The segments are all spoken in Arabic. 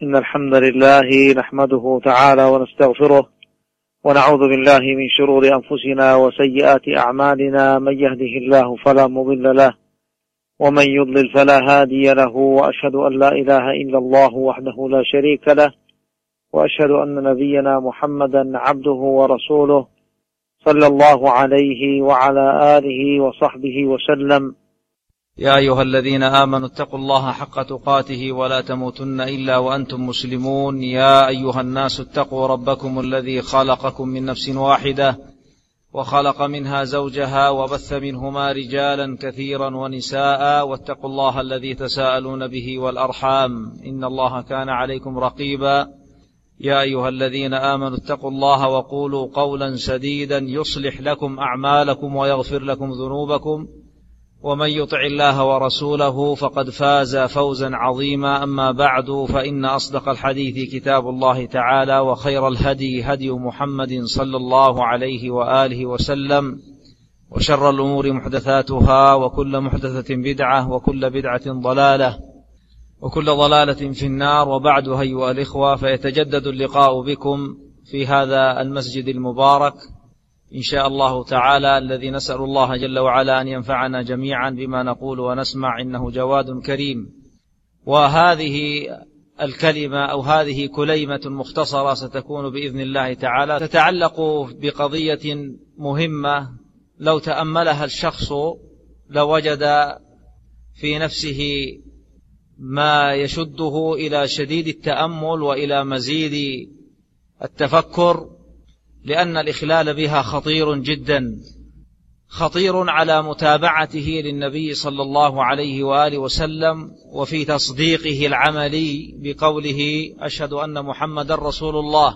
إن الحمد لله نحمده تعالى ونستغفره ونعوذ بالله من شرور أنفسنا وسيئات أعمالنا. من يهده الله فلا مضل له ومن يضلل فلا هادي له، وأشهد أن لا إله إلا الله وحده لا شريك له، وأشهد أن نبينا محمدا عبده ورسوله صلى الله عليه وعلى آله وصحبه وسلم. يا أيها الذين آمنوا اتقوا الله حق تقاته ولا تموتن إلا وأنتم مسلمون. يا أيها الناس اتقوا ربكم الذي خلقكم من نفس واحدة وخلق منها زوجها وبث منهما رجالا كثيرا ونساء، واتقوا الله الذي تساءلون به والأرحام إن الله كان عليكم رقيبا. يا أيها الذين آمنوا اتقوا الله وقولوا قولا سديدا يصلح لكم أعمالكم ويغفر لكم ذنوبكم، ومن يطع الله ورسوله فقد فاز فوزا عظيما. أما بعد، فإن أصدق الحديث كتاب الله تعالى، وخير الهدي هدي محمد صلى الله عليه وآله وسلم، وشر الأمور محدثاتها، وكل محدثة بدعة، وكل بدعة ضلالة، وكل ضلالة في النار. وبعد، أيها الإخوة، فيتجدد اللقاء بكم في هذا المسجد المبارك إن شاء الله تعالى، الذي نسأل الله جل وعلا أن ينفعنا جميعا بما نقول ونسمع، إنه جواد كريم. وهذه الكلمة أو هذه كليمة مختصرة ستكون بإذن الله تعالى تتعلق بقضية مهمة لو تأملها الشخص لوجد في نفسه ما يشده إلى شديد التأمل وإلى مزيد التفكر، لأن الإخلال بها خطير جدا، خطير على متابعته للنبي صلى الله عليه وآله وسلم، وفي تصديقه العملي بقوله أشهد أن محمد رسول الله.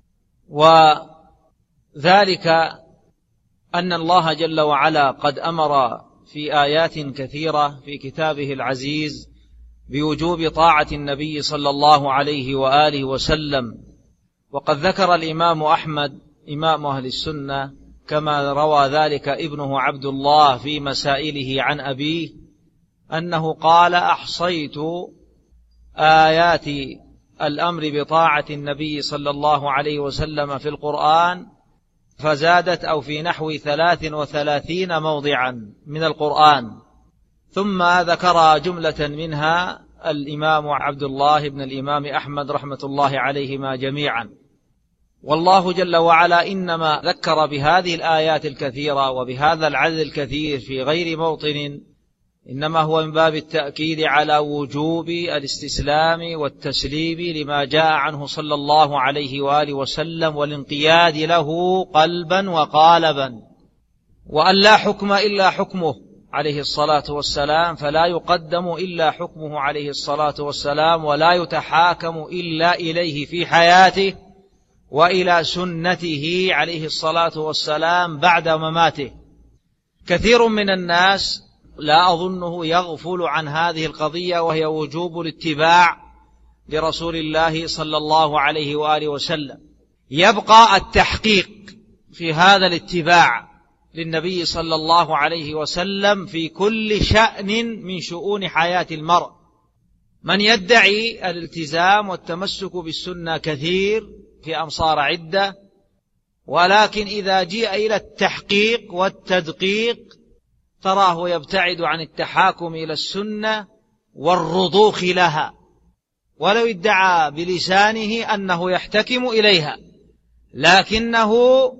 وذلك أن الله جل وعلا قد أمر في آيات كثيرة في كتابه العزيز بوجوب طاعة النبي صلى الله عليه وآله وسلم. وقد ذكر الإمام أحمد إمام أهل السنة كما روى ذلك ابنه عبد الله في مسائله عن أبيه أنه قال: أحصيت آيات الأمر بطاعة النبي صلى الله عليه وسلم في القرآن فزادت أو في نحو 33 موضعا من القرآن. ثم ذكر جملة منها الإمام عبد الله بن الإمام أحمد رحمة الله عليهما جميعا. والله جل وعلا إنما ذكر بهذه الآيات الكثيرة وبهذا العدد الكثير في غير موطن، إنما هو من باب التأكيد على وجوب الاستسلام والتسليم لما جاء عنه صلى الله عليه وآله وسلم، والانقياد له قلبا وقالبا، وأن لا حكم إلا حكمه عليه الصلاة والسلام، فلا يقدم إلا حكمه عليه الصلاة والسلام، ولا يتحاكم إلا إليه في حياته وإلى سنته عليه الصلاة والسلام بعد مماته. كثير من الناس لا أظنه يغفل عن هذه القضية، وهي وجوب الاتباع لرسول الله صلى الله عليه وآله وسلم. يبقى التحقيق في هذا الاتباع للنبي صلى الله عليه وسلم في كل شأن من شؤون حياة المرء. من يدعي الالتزام والتمسك بالسنة كثير في أمصار عدة، ولكن إذا جيء إلى التحقيق والتدقيق تراه يبتعد عن التحاكم إلى السنة والرضوخ لها، ولو ادعى بلسانه أنه يحتكم إليها، لكنه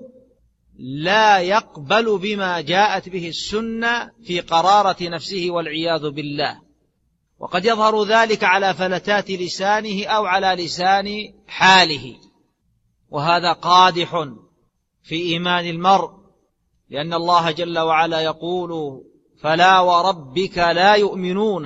لا يقبل بما جاءت به السنة في قرارة نفسه والعياذ بالله. وقد يظهر ذلك على فلتات لسانه أو على لسان حاله، وهذا قادح في إيمان المرء، لأن الله جل وعلا يقول: فلا وربك لا يؤمنون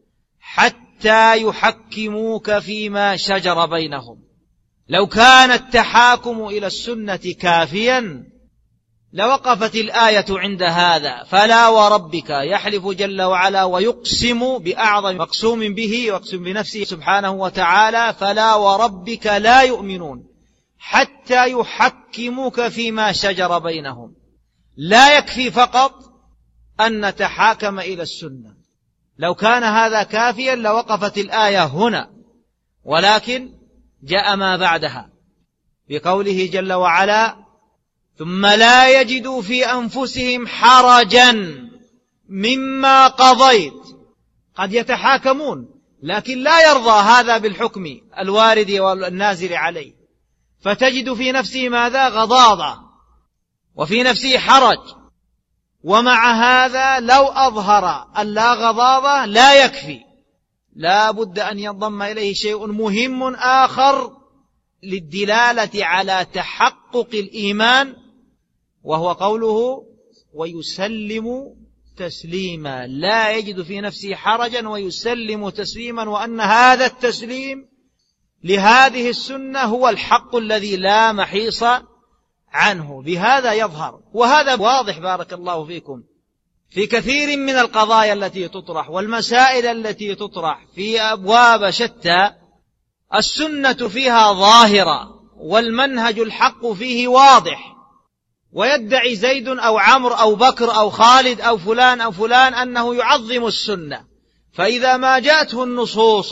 حتى يحكموك فيما شجر بينهم. لو كان التحاكم إلى السنة كافيا لوقفت الآية عند هذا. فلا وربك، يحلف جل وعلا ويقسم بأعظم مقسوم به، ويقسم بنفسه سبحانه وتعالى: فلا وربك لا يؤمنون حتى يحكموك فيما شجر بينهم. لا يكفي فقط أن نتحاكم إلى السنة، لو كان هذا كافيا لوقفت الآية هنا، ولكن جاء ما بعدها بقوله جل وعلا: ثم لا يجدوا في أنفسهم حرجا مما قضيت. قد يتحاكمون لكن لا يرضى هذا بالحكم الوارد والنازل عليه، فتجد في نفسه ماذا؟ غضاضة، وفي نفسه حرج. ومع هذا لو أظهر اللا غضاضة لا يكفي، لا بد أن ينضم إليه شيء مهم آخر للدلالة على تحقق الإيمان، وهو قوله: ويسلم تسليما. لا يجد في نفسه حرجا ويسلم تسليما، وأن هذا التسليم لهذه السنة هو الحق الذي لا محيص عنه. بهذا يظهر، وهذا واضح بارك الله فيكم في كثير من القضايا التي تطرح والمسائل التي تطرح في أبواب شتى، السنة فيها ظاهرة والمنهج الحق فيه واضح، ويدعي زيد أو عمرو أو بكر أو خالد أو فلان أنه يعظم السنة، فإذا ما جاءته النصوص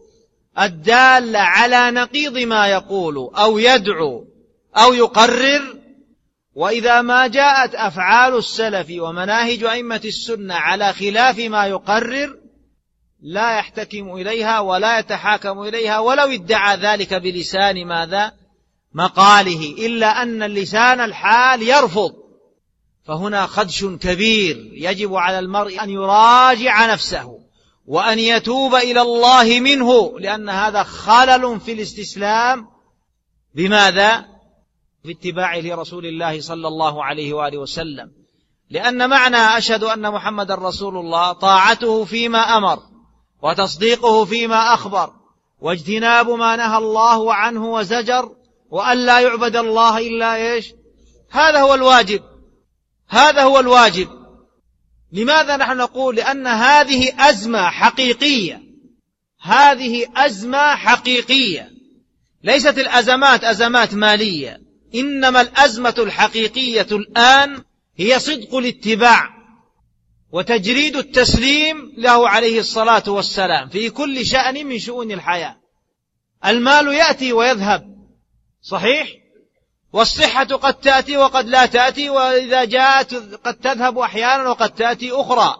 الدالة على نقيض ما يقول أو يدعو أو يقرر، وإذا ما جاءت أفعال السلف ومناهج أئمة السنة على خلاف ما يقرر، لا يحتكم إليها ولا يتحاكم إليها ولو ادعى ذلك بلسان ماذا؟ مقاله، إلا أن اللسان الحال يرفض. فهنا خدش كبير، يجب على المرء أن يراجع نفسه وأن يتوب إلى الله منه، لأن هذا خلل في الاستسلام بماذا؟ باتباعه لرسول الله صلى الله عليه وآله وسلم. لأن معنى أشهد أن محمد رسول الله طاعته فيما أمر، وتصديقه فيما أخبر، واجتناب ما نهى الله عنه وزجر، وأن لا يعبد الله إلا إيش؟ هذا هو الواجب، هذا هو الواجب. لماذا نحن نقول؟ لأن هذه أزمة حقيقية، هذه أزمة حقيقية، ليست الأزمات أزمات مالية، إنما الأزمة الحقيقية الآن هي صدق الاتباع وتجريد التسليم له عليه الصلاة والسلام في كل شأن من شؤون الحياة. المال يأتي ويذهب صحيح، والصحة قد تأتي وقد لا تأتي، وإذا جاءت قد تذهب أحيانا وقد تأتي أخرى،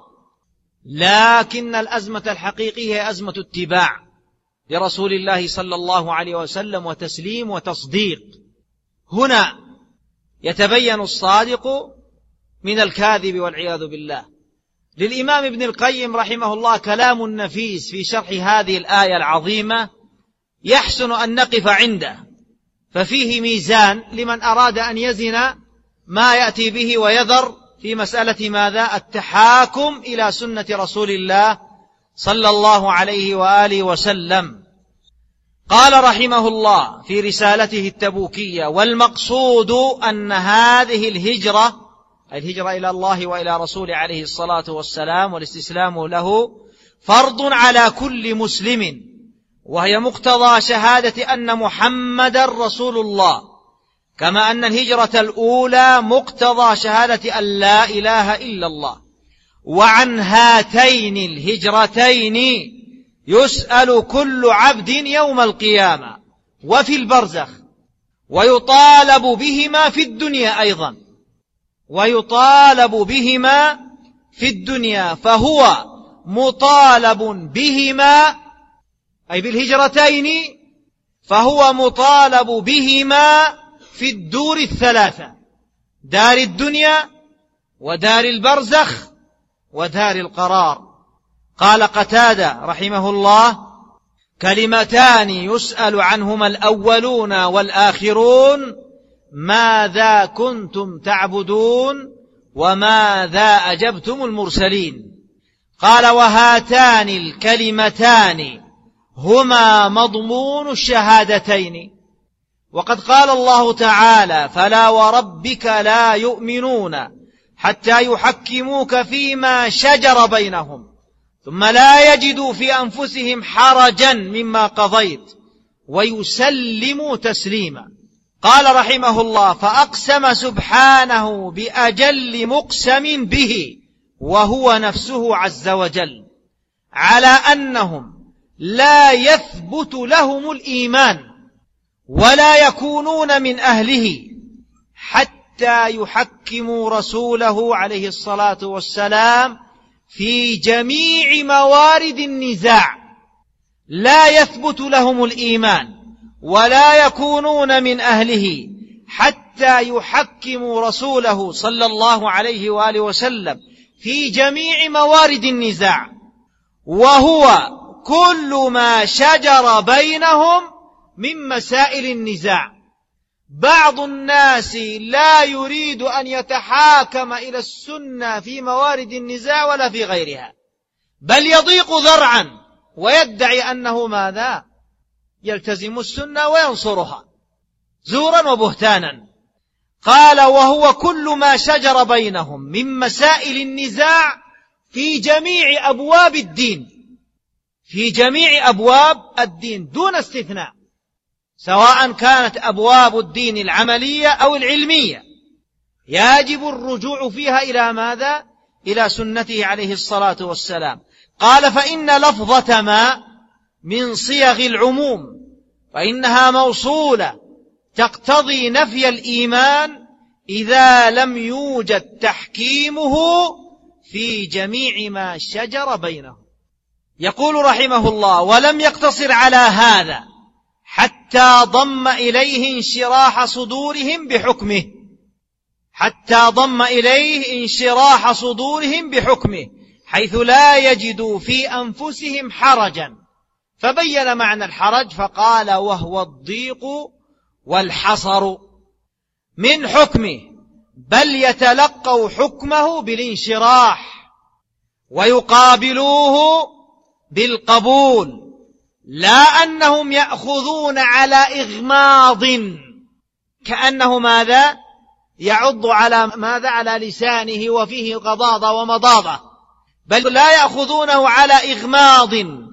لكن الأزمة الحقيقية هي أزمة اتباع لرسول الله صلى الله عليه وسلم وتسليم وتصديق. هنا يتبين الصادق من الكاذب والعياذ بالله. للإمام ابن القيم رحمه الله كلام نفيس في شرح هذه الآية العظيمة يحسن أن نقف عنده، ففيه ميزان لمن أراد أن يزن ما يأتي به ويذر في مسألة ماذا؟ التحاكم إلى سنة رسول الله صلى الله عليه وآله وسلم. قال رحمه الله في رسالته التبوكية: والمقصود أن هذه الهجرة إلى الله وإلى رسوله عليه الصلاة والسلام والاستسلام له فرض على كل مسلم، وهي مقتضى شهادة أن محمد رسول الله، كما أن الهجرة الأولى مقتضى شهادة أن لا إله إلا الله. وعن هاتين الهجرتين يسأل كل عبد يوم القيامة وفي البرزخ، ويطالب بهما في الدنيا أيضا، ويطالب بهما في الدنيا، فهو مطالب بهما أي بالهجرتين، فهو مطالب بهما في الدور الثلاثة: دار الدنيا ودار البرزخ ودار القرار. قال قتادة رحمه الله: كلمتان يسأل عنهما الأولون والآخرون: ماذا كنتم تعبدون وماذا أجبتم المرسلين. قال: وهاتان الكلمتان هما مضمون الشهادتين. وقد قال الله تعالى: فلا وربك لا يؤمنون حتى يحكموك فيما شجر بينهم ثم لا يجدوا في أنفسهم حرجا مما قضيت ويسلموا تسليما. قال رحمه الله: فأقسم سبحانه بأجل مقسم به وهو نفسه عز وجل على أنهم لا يثبت لهم الإيمان ولا يكونون من أهله حتى يحكموا رسوله عليه الصلاة والسلام في جميع موارد النزاع. لا يثبت لهم الإيمان ولا يكونون من أهله حتى يحكموا رسوله صلى الله عليه وآله وسلم في جميع موارد النزاع، وهو كل ما شجر بينهم من مسائل النزاع. بعض الناس لا يريد أن يتحاكم إلى السنة في موارد النزاع ولا في غيرها، بل يضيق ذرعا ويدعي أنه ماذا؟ يلتزم السنة وينصرها زورا وبهتانا. قال وهو كل ما شجر بينهم من مسائل النزاع في جميع أبواب الدين، في جميع أبواب الدين دون استثناء، سواء كانت أبواب الدين العملية أو العلمية، يجب الرجوع فيها إلى ماذا؟ إلى سنته عليه الصلاة والسلام. قال فإن لفظة ما من صيغ العموم، فإنها موصولة تقتضي نفي الإيمان إذا لم يوجد تحكيمه في جميع ما شجر بينهم. يقول رحمه الله ولم يقتصر على هذا حتى ضم إليه انشراح صدورهم بحكمه، حتى ضم إليه انشراح صدورهم بحكمه حيث لا يجدوا في أنفسهم حرجا، فبين معنى الحرج فقال وهو الضيق والحصر من حكمه، بل يتلقوا حكمه بالانشراح ويقابلوه بالقبول، لا أنهم يأخذون على إغماض كأنه ماذا؟ يعض على ماذا؟ على لسانه وفيه غضاضة ومضاضة، بل لا يأخذونه على إغماض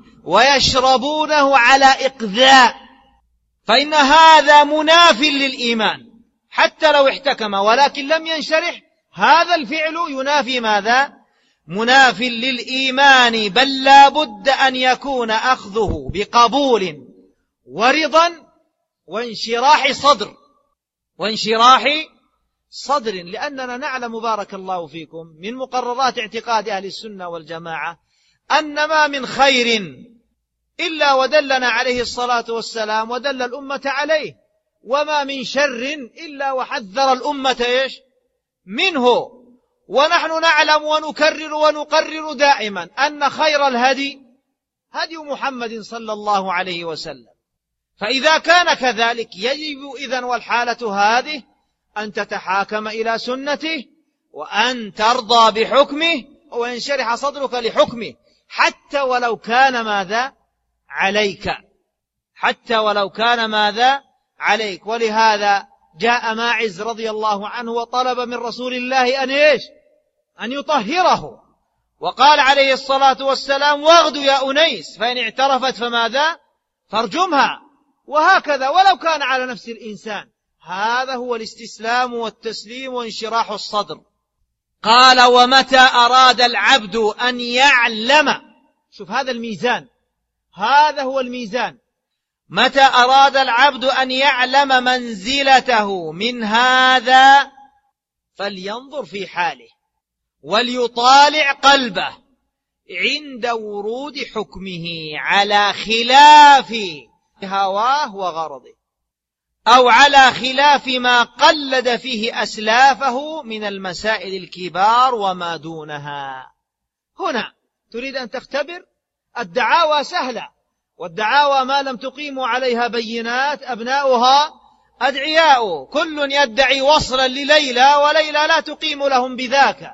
ويشربونه على إقذاء، فإن هذا مناف للإيمان حتى لو احتكم ولكن لم ينشرح، هذا الفعل ينافي ماذا؟ مناف للإيمان، بل لا بد أن يكون أخذه بقبول ورضا وانشراح صدر، وانشراح صدر، لأننا نعلم بارك الله فيكم من مقررات اعتقاد أهل السنة والجماعة أن ما من خير إلا ودلنا عليه الصلاة والسلام ودل الأمة عليه، وما من شر إلا وحذر الأمة منه. ونحن نعلم ونكرر ونقرر دائما أن خير الهدي هدي محمد صلى الله عليه وسلم، فإذا كان كذلك يجب إذن والحالة هذه أن تتحاكم إلى سنته وأن ترضى بحكمه وينشرح صدرك لحكمه حتى ولو كان ماذا؟ عليك، حتى ولو كان ماذا؟ عليك. ولهذا جاء ماعز رضي الله عنه وطلب من رسول الله أن يطهره، وقال عليه الصلاة والسلام واغد يا أنيس فإن اعترفت فماذا؟ فارجمها. وهكذا ولو كان على نفس الإنسان، هذا هو الاستسلام والتسليم وانشراح الصدر. قال ومتى أراد العبد أن يعلم، شوف هذا الميزان، هذا هو الميزان، متى أراد العبد أن يعلم منزلته من هذا فلينظر في حاله وليطالع قلبه عند ورود حكمه على خلاف هواه وغرضه، أو على خلاف ما قلد فيه أسلافه من المسائل الكبار وما دونها. هنا تريد أن تختبر الدعاوى سهلة، والدعاوى ما لم تقيموا عليها بينات أبناؤها أدعياء، كل يدعي وصلا لليلى وليلى لا تقيم لهم بذاك.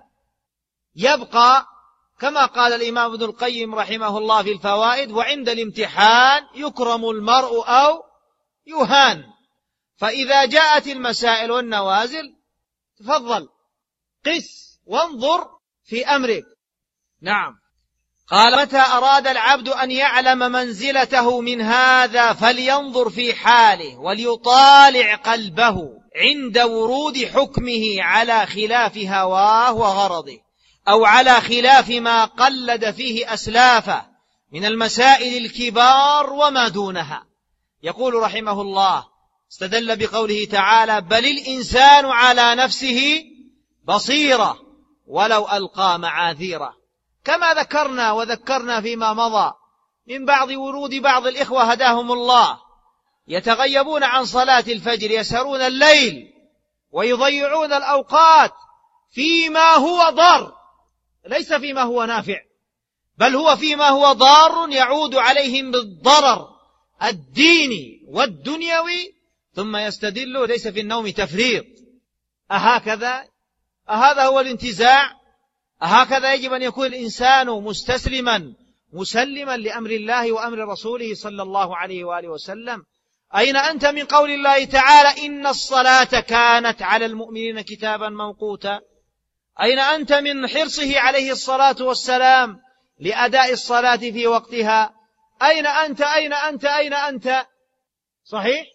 يبقى كما قال الإمام ابن القيم رحمه الله في الفوائد وعند الامتحان يكرم المرء أو يهان، فإذا جاءت المسائل والنوازل تفضل قس وانظر في أمرك. نعم. قال متى أراد العبد أن يعلم منزلته من هذا فلينظر في حاله وليطالع قلبه عند ورود حكمه على خلاف هواه وغرضه، أو على خلاف ما قلد فيه أسلافه من المسائل الكبار وما دونها. يقول رحمه الله استدل بقوله تعالى بل الإنسان على نفسه بصيرة ولو ألقى معاذيره، كما ذكرنا وذكرنا فيما مضى من بعض ورود بعض الإخوة هداهم الله يتغيبون عن صلاة الفجر، يسهرون الليل ويضيعون الأوقات فيما هو ضار، ليس فيما هو نافع، بل هو فيما هو ضار يعود عليهم بالضرر الديني والدنيوي، ثم يستدل ليس في النوم تفريط. أهكذا؟ أهذا هو الانتزاع؟ أهكذا يجب أن يكون الإنسان مستسلما مسلما لأمر الله وأمر رسوله صلى الله عليه وآله وسلم؟ أين أنت من قول الله تعالى إن الصلاة كانت على المؤمنين كتابا موقوتا؟ أين أنت من حرصه عليه الصلاة والسلام لأداء الصلاة في وقتها؟ أين أنت أين أنت أين أنت؟ صحيح؟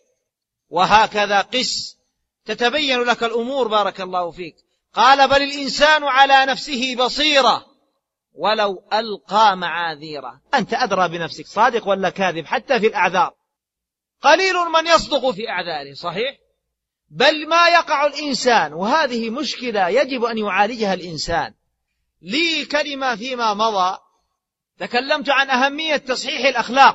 وهكذا قس تتبين لك الأمور. بارك الله فيك. قال بل الإنسان على نفسه بصيرة ولو ألقى معاذيره. أنت أدرى بنفسك صادق ولا كاذب حتى في الأعذار، قليل من يصدق في أعذاره، صحيح؟ بل ما يقع الإنسان، وهذه مشكلة يجب أن يعالجها الإنسان. لي كلمة فيما مضى تكلمت عن أهمية تصحيح الأخلاق،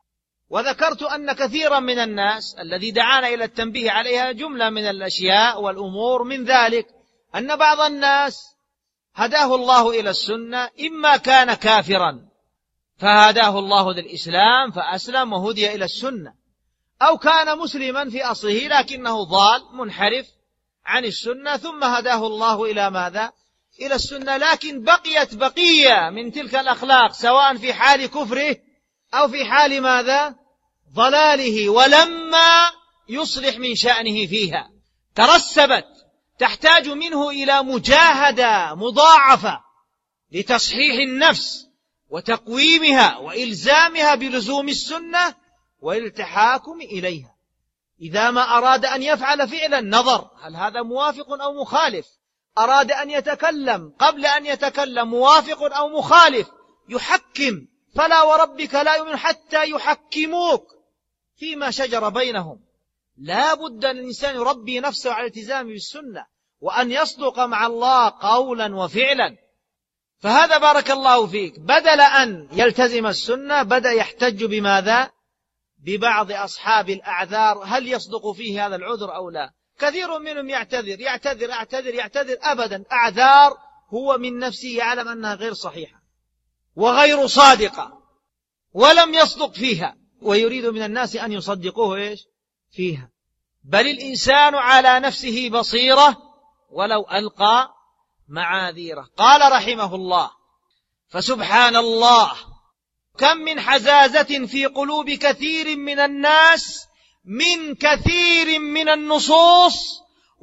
وذكرت أن كثيرا من الناس الذي دعانا إلى التنبيه عليها جملة من الأشياء والأمور، من ذلك أن بعض الناس هداه الله إلى السنة، إما كان كافرا فهداه الله للإسلام فأسلم وهدي إلى السنة، أو كان مسلما في أصله لكنه ضال منحرف عن السنة ثم هداه الله إلى ماذا؟ إلى السنة، لكن بقيت بقية من تلك الأخلاق سواء في حال كفره أو في حال ماذا؟ ضلاله، ولما يصلح من شأنه فيها ترسبت، تحتاج منه إلى مجاهدة مضاعفة لتصحيح النفس وتقويمها وإلزامها بلزوم السنة والتحاكم إليها. إذا ما أراد أن يفعل فعلا نظر هل هذا موافق أو مخالف، أراد أن يتكلم قبل أن يتكلم موافق أو مخالف، يحكم، فلا وربك لا يؤمن حتى يحكموك فيما شجر بينهم. لا بد أن الإنسان يربي نفسه على الالتزام بالسنة وأن يصدق مع الله قولا وفعلا. فهذا بارك الله فيك بدل أن يلتزم السنة بدأ يحتج بماذا؟ ببعض أصحاب الأعذار، هل يصدق فيه هذا العذر أو لا؟ كثير منهم يعتذر يعتذر يعتذر يعتذر، أبدا أعذار هو من نفسه يعلم أنها غير صحيحة وغير صادقة ولم يصدق فيها، ويريد من الناس أن يصدقوه إيش؟ فيها. بل الإنسان على نفسه بصيرة ولو ألقى معاذيره. قال رحمه الله فسبحان الله كم من حزازة في قلوب كثير من الناس من كثير من النصوص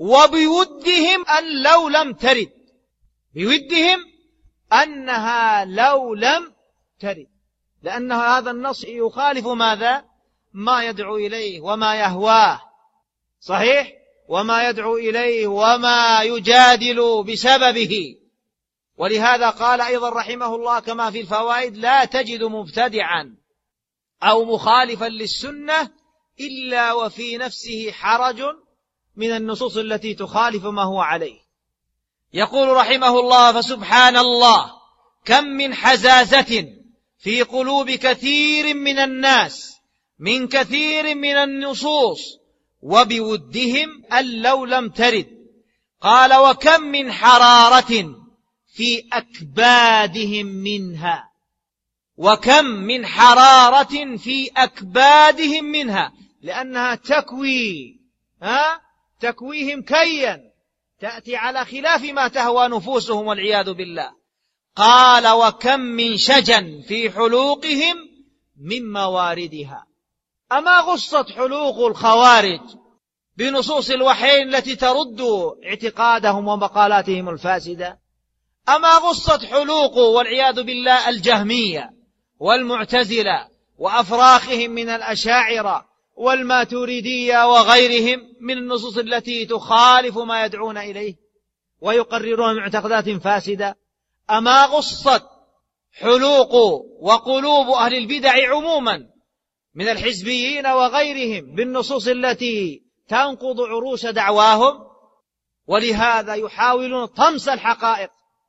وبودهم أن لو لم ترد، بودهم أنها لو لم ترد، لأن هذا النص يخالف ماذا؟ ما يدعو إليه وما يهواه، صحيح؟ وما يدعو إليه وما يجادل بسببه. ولهذا قال أيضا رحمه الله كما في الفوائد لا تجد مبتدعا أو مخالفا للسنة إلا وفي نفسه حرج من النصوص التي تخالف ما هو عليه. يقول رحمه الله فسبحان الله كم من حزازة في قلوب كثير من الناس من كثير من النصوص وبودهم أن لو لم ترد. قال وكم من حرارة في أكبادهم منها، وكم من حرارة في أكبادهم منها، لأنها تكويهم كيا تأتي على خلاف ما تهوى نفوسهم والعياذ بالله. قال وكم من شجن في حلوقهم من مواردها. أما غصت حلوق الخوارج بنصوص الوحيين التي ترد اعتقادهم ومقالاتهم الفاسدة؟ أما غصت حلوق والعياذ بالله الجهمية والمعتزلة وأفراخهم من الأشاعرة والماتريدية وغيرهم من النصوص التي تخالف ما يدعون إليه ويقررون معتقدات فاسدة؟ أما غصت حلوق وقلوب أهل البدع عموما من الحزبيين وغيرهم بالنصوص التي تنقض عروش دعواهم، ولهذا يحاولون طمس الحقائق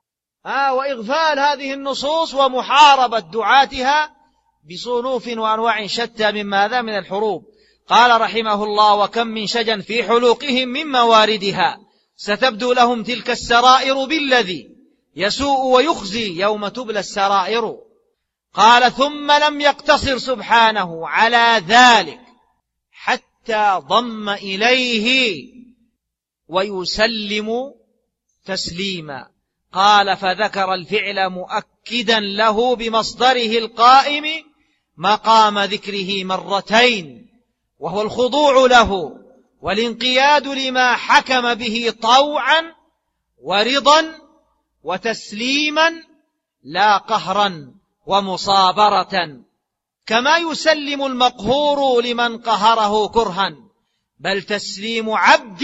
وإغفال هذه النصوص ومحاربة دعاتها بصنوف وأنواع شتى من ماذا؟ من الحروب. قال رحمه الله: وكم من شجن في حلوقهم من مواردها ستبدو لهم تلك السرائر بالذي يسوء ويخزي يوم تبلى السرائر. قال: ثم لم يقتصر سبحانه على ذلك حتى ضم إليه ويسلم تسليما. قال: فذكر الفعل مؤكدا له بمصدره القائم مقام ذكره مرتين، وهو الخضوع له والانقياد لما حكم به طوعا ورضا وتسليما لا قهرا ومصابرة، كما يسلم المقهور لمن قهره كرها، بل تسليم عبد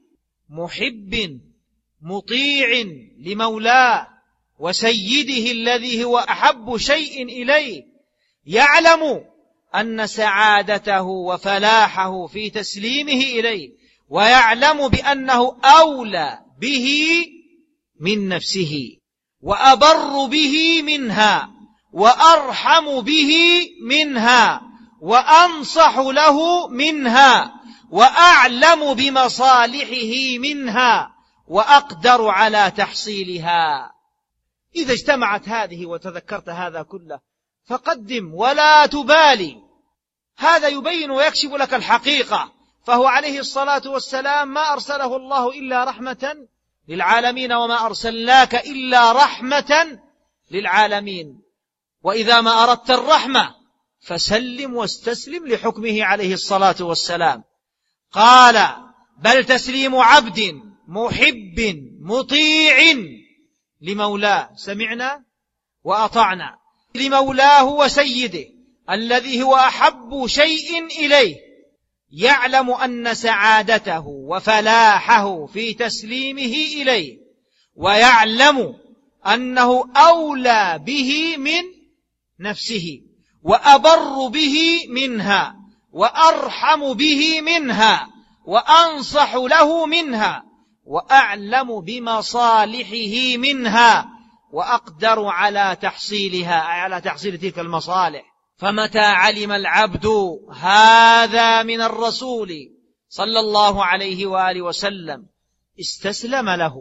محب مطيع لمولاه وسيده الذي هو أحب شيء إليه، يعلم أن سعادته وفلاحه في تسليمه إليه، ويعلم بأنه أولى به من نفسه وأبر به منها وأرحم به منها وأنصح له منها وأعلم بمصالحه منها وأقدر على تحصيلها. إذا اجتمعت هذه وتذكرت هذا كله فقدم ولا تبالي. هذا يبين ويكشف لك الحقيقة. فهو عليه الصلاة والسلام ما أرسله الله إلا رحمة للعالمين، وما أرسلناك إلا رحمة للعالمين. وإذا ما أردت الرحمة فسلم واستسلم لحكمه عليه الصلاة والسلام. قال: بل تسليم عبد محب مطيع لمولاه، سمعنا وأطعنا، لمولاه وسيده الذي هو أحب شيء إليه، يعلم أن سعادته وفلاحه في تسليمه إليه، ويعلم أنه أولى به من نفسه وأبر به منها وأرحم به منها وأنصح له منها وأعلم بمصالحه منها وأقدر على تحصيلها، أي على تحصيل تلك المصالح. فمتى علم العبد هذا من الرسول صلى الله عليه وآله وسلم استسلم له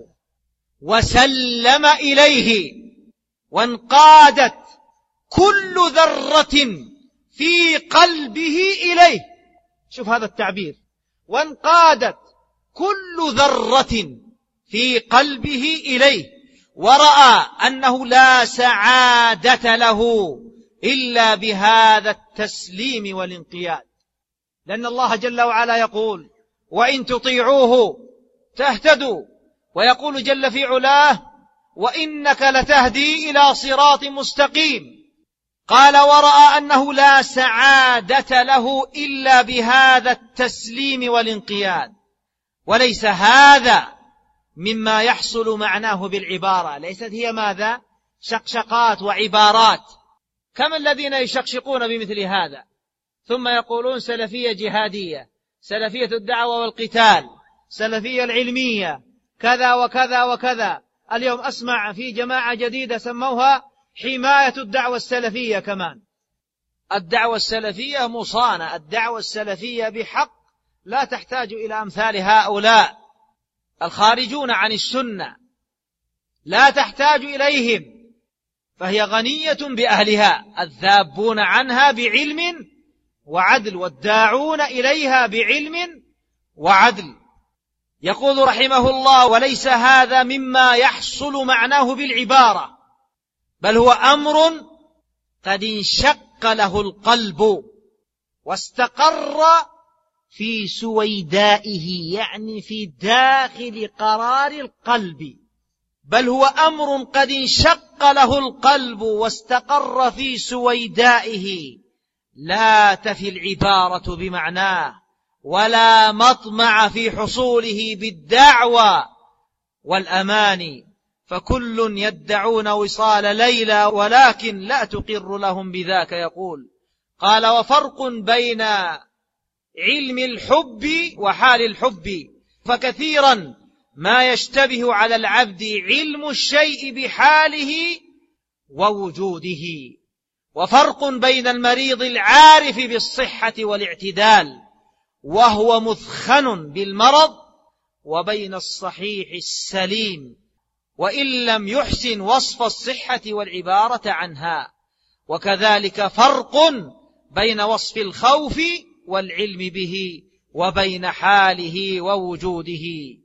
وسلم إليه، وانقادت كل ذرة في قلبه إليه. شوف هذا التعبير، وانقادت كل ذرة في قلبه إليه، ورأى أنه لا سعادة له إلا بهذا التسليم والانقياد. لأن الله جل وعلا يقول: وإن تطيعوه تهتدوا، ويقول جل في علاه: وإنك لتهدي إلى صراط مستقيم. قال: ورأى أنه لا سعادة له إلا بهذا التسليم والانقياد. وليس هذا مما يحصل معناه بالعبارة، ليست هي ماذا؟ شقشقات وعبارات، كما الذين يشقشقون بمثل هذا ثم يقولون سلفية جهادية، سلفية الدعوة والقتال، سلفية العلمية، كذا وكذا وكذا. اليوم أسمع في جماعة جديدة سموها حماية الدعوة السلفية. كمان الدعوة السلفية مصانة، الدعوة السلفية بحق لا تحتاج إلى أمثال هؤلاء الخارجون عن السنة، لا تحتاج إليهم، فهي غنية بأهلها، الذابون عنها بعلم وعدل، والداعون إليها بعلم وعدل. يقول رحمه الله: وليس هذا مما يحصل معناه بالعبارة، بل هو أمر قد انشق له القلب واستقر في سويدائه، يعني في داخل قرار القلب. بل هو أمر قد انشق له القلب واستقر في سويدائه، لا تفي العبارة بمعناه ولا مطمع في حصوله بالدعوة والأمان، فكل يدعون وصال ليلى ولكن لا تقر لهم بذاك. يقول قال وفرق بين علم الحب وحال الحب، فكثيرا ما يشتبه على العبد علم الشيء بحاله ووجوده. وفرق بين المريض العارف بالصحة والاعتدال وهو مثخن بالمرض، وبين الصحيح السليم وإن لم يحسن وصف الصحة والعبارة عنها. وكذلك فرق بين وصف الخوف والعلم به وبين حاله ووجوده.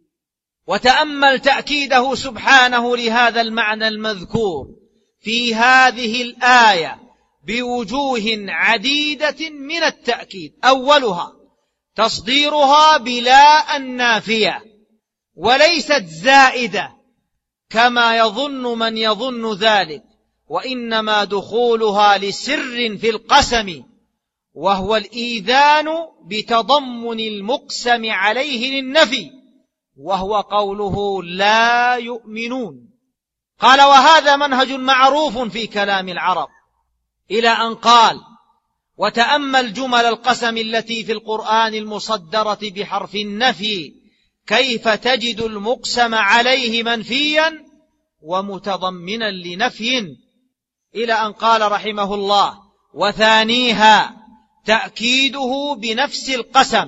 وتأمل تأكيده سبحانه لهذا المعنى المذكور في هذه الآية بوجوه عديدة من التأكيد. أولها تصديرها بلا النافية وليست زائدة كما يظن من يظن ذلك، وإنما دخولها لسر في القسم، وهو الإيذان بتضمن المقسم عليه للنفي، وهو قوله لا يؤمنون. قال وهذا منهج معروف في كلام العرب، إلى أن قال وتأمل جمل القسم التي في القرآن المصدرة بحرف النفي كيف تجد المقسم عليه منفيا ومتضمنا لنفي، إلى أن قال رحمه الله وثانيها تأكيده بنفس القسم،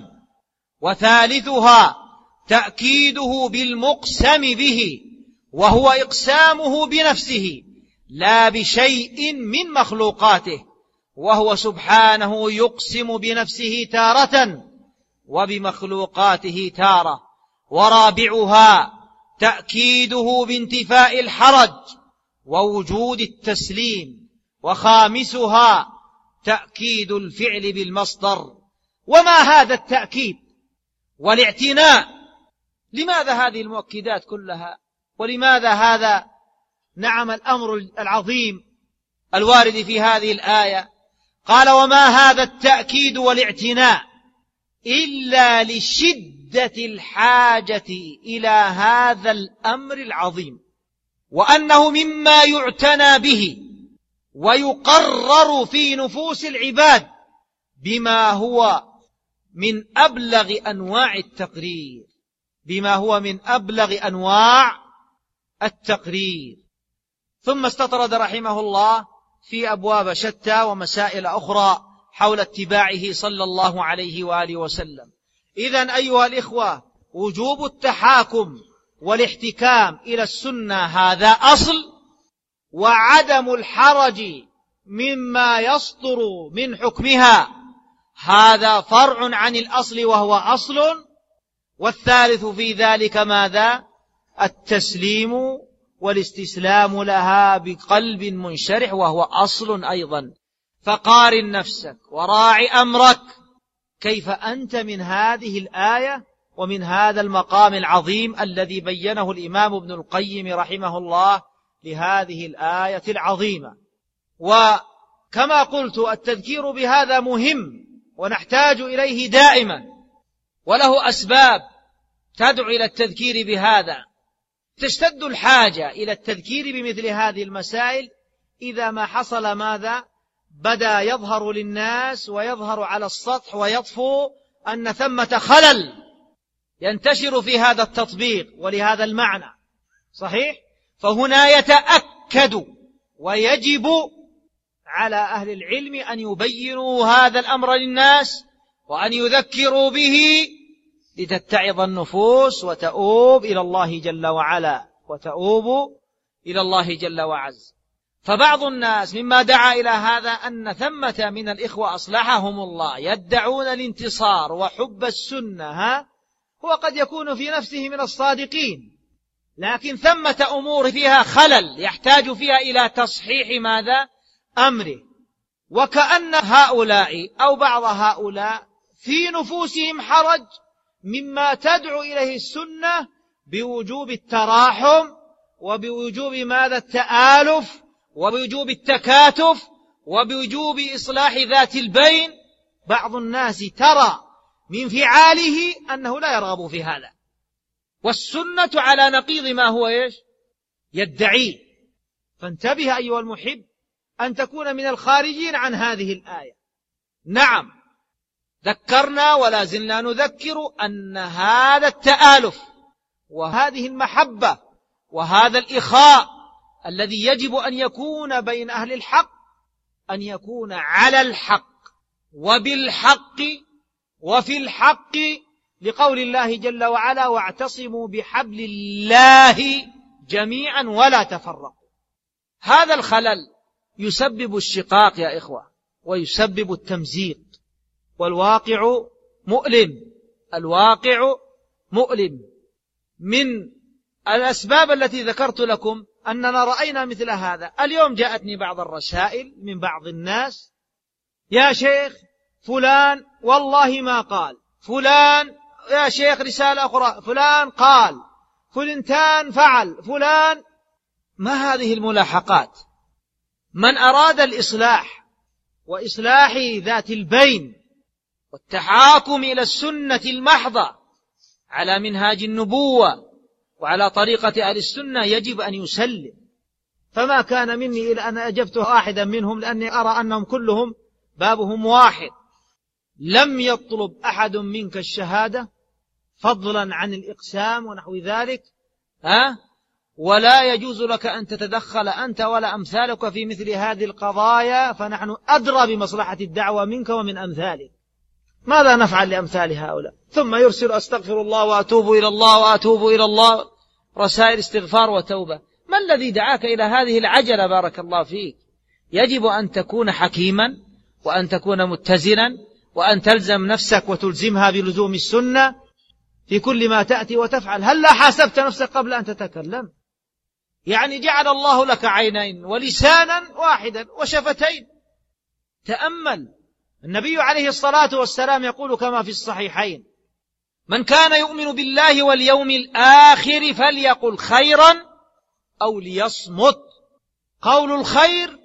وثالثها تأكيده بالمقسم به وهو إقسامه بنفسه لا بشيء من مخلوقاته، وهو سبحانه يقسم بنفسه تارة وبمخلوقاته تارة. ورابعها تأكيده بانتفاء الحرج ووجود التسليم. وخامسها تأكيد الفعل بالمصدر. وما هذا التأكيد والاعتناء؟ لماذا هذه المؤكدات كلها؟ ولماذا هذا الأمر العظيم الوارد في هذه الآية؟ قال وما هذا التأكيد والاعتناء إلا لشدة الحاجة إلى هذا الأمر العظيم، وأنه مما يعتنى به ويقرر في نفوس العباد بما هو من أبلغ أنواع التقرير، بما هو من أبلغ أنواع التقرير. ثم استطرد رحمه الله في أبواب شتى ومسائل أخرى حول اتباعه صلى الله عليه وآله وسلم. إذن أيها الإخوة، وجوب التحاكم والاحتكام إلى السنة هذا أصل، وعدم الحرج مما يصدر من حكمها هذا فرع عن الأصل وهو أصل. والثالث في ذلك ماذا؟ التسليم والاستسلام لها بقلب منشرح وهو أصل أيضا. فقارن نفسك وراعي أمرك كيف أنت من هذه الآية ومن هذا المقام العظيم الذي بينه الإمام ابن القيم رحمه الله لهذه الآية العظيمة. وكما قلت التذكير بهذا مهم ونحتاج إليه دائما، وله أسباب تدعو إلى التذكير بهذا. تشتد الحاجة إلى التذكير بمثل هذه المسائل إذا ما حصل ماذا؟ بدأ يظهر للناس ويظهر على السطح ويطفو أن ثمة خلل ينتشر في هذا التطبيق ولهذا المعنى. صحيح؟ فهنا يتأكد ويجب على أهل العلم أن يبينوا هذا الأمر للناس وأن يذكروا به لتتعظ النفوس وتؤوب إلى الله جل وعلا، وتؤوب إلى الله جل وعز. فبعض الناس مما دعا إلى هذا أن ثمة من الإخوة أصلحهم الله يدعون الانتصار وحب السنة، هو قد يكون في نفسه من الصادقين، لكن ثمة أمور فيها خلل يحتاج فيها إلى تصحيح ماذا؟ أمره. وكأن هؤلاء أو بعض هؤلاء في نفوسهم حرج مما تدعو إليه السنة بوجوب التراحم وبوجوب ماذا؟ التآلف وبوجوب التكاتف وبوجوب إصلاح ذات البين. بعض الناس ترى من فعاله أنه لا يرغب في هذا، والسنة على نقيض ما هو يدعيه. فانتبه أيها المحب أن تكون من الخارجين عن هذه الآية. نعم، ذكرنا ولا زلنا نذكر أن هذا التآلف وهذه المحبة وهذا الإخاء الذي يجب أن يكون بين أهل الحق أن يكون على الحق وبالحق وفي الحق، لقول الله جل وعلا: واعتصموا بحبل الله جميعا ولا تفرقوا. هذا الخلل يسبب الشقاق يا إخوة، ويسبب التمزيق، والواقع مؤلم. الواقع مؤلم. من الأسباب التي ذكرت لكم أننا رأينا مثل هذا. اليوم جاءتني بعض الرسائل من بعض الناس: يا شيخ فلان والله ما قال، فلان يا شيخ رسالة أخرى، فلان قال، فلنتان فعل، فلان. ما هذه الملاحقات؟ من أراد الإصلاح وإصلاح ذات البين والتحاكم إلى السنة المحضة على منهاج النبوة وعلى طريقة أهل السنة يجب أن يسلم. فما كان مني إلا أن أجبت واحدا منهم، لأني أرى أنهم كلهم بابهم واحد. لم يطلب أحد منك الشهادة فضلا عن الإقسام ونحو ذلك، ولا يجوز لك أن تتدخل أنت ولا أمثالك في مثل هذه القضايا، فنحن أدرى بمصلحة الدعوة منك ومن أمثالك. ماذا نفعل لأمثال هؤلاء؟ ثم يرسل أستغفر الله وأتوب إلى الله وأتوب إلى الله، رسائل استغفار وتوبة. ما الذي دعاك إلى هذه العجلة؟ بارك الله فيك. يجب أن تكون حكيما، وأن تكون متزنا، وأن تلزم نفسك وتلزمها بلزوم السنة في كل ما تأتي وتفعل. هل لا حاسبت نفسك قبل أن تتكلم؟ يعني جعل الله لك عينين ولسانا واحدا وشفتين. تأمل، النبي عليه الصلاة والسلام يقول كما في الصحيحين: من كان يؤمن بالله واليوم الآخر فليقل خيرا أو ليصمت. قول الخير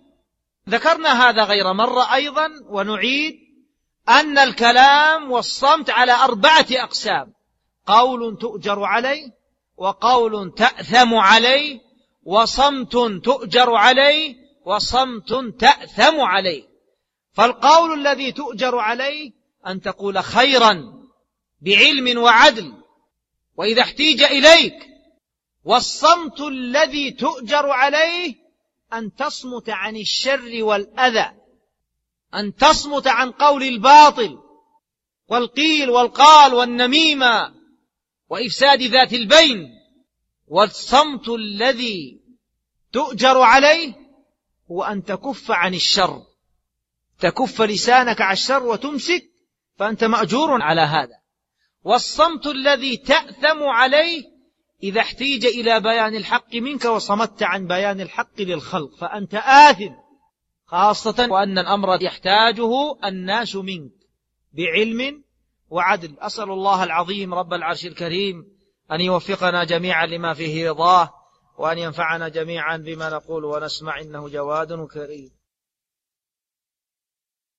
ذكرنا هذا غير مرة أيضا، ونعيد أن الكلام والصمت على 4 أقسام: قول تؤجر عليه، وقول تأثم عليه، وصمت تؤجر عليه، وصمت تأثم عليه. فالقول الذي تؤجر عليه أن تقول خيرا بعلم وعدل وإذا احتيج إليك، والصمت الذي تؤجر عليه أن تصمت عن الشر والأذى، أن تصمت عن قول الباطل والقيل والقال والنميمة وإفساد ذات البين. والصمت الذي تؤجر عليه هو أن تكف عن الشر، تكف لسانك عن الشر وتمسك، فأنت مأجور على هذا. والصمت الذي تأثم عليه إذا احتيج إلى بيان الحق منك وصمت عن بيان الحق للخلق، فأنت آثم، خاصة وأن الأمر يحتاجه الناس منك بعلم وعدل. أسأل الله العظيم رب العرش الكريم أن يوفقنا جميعا لما فيه رضاه، وأن ينفعنا جميعا بما نقول ونسمع، إنه جواد كريم.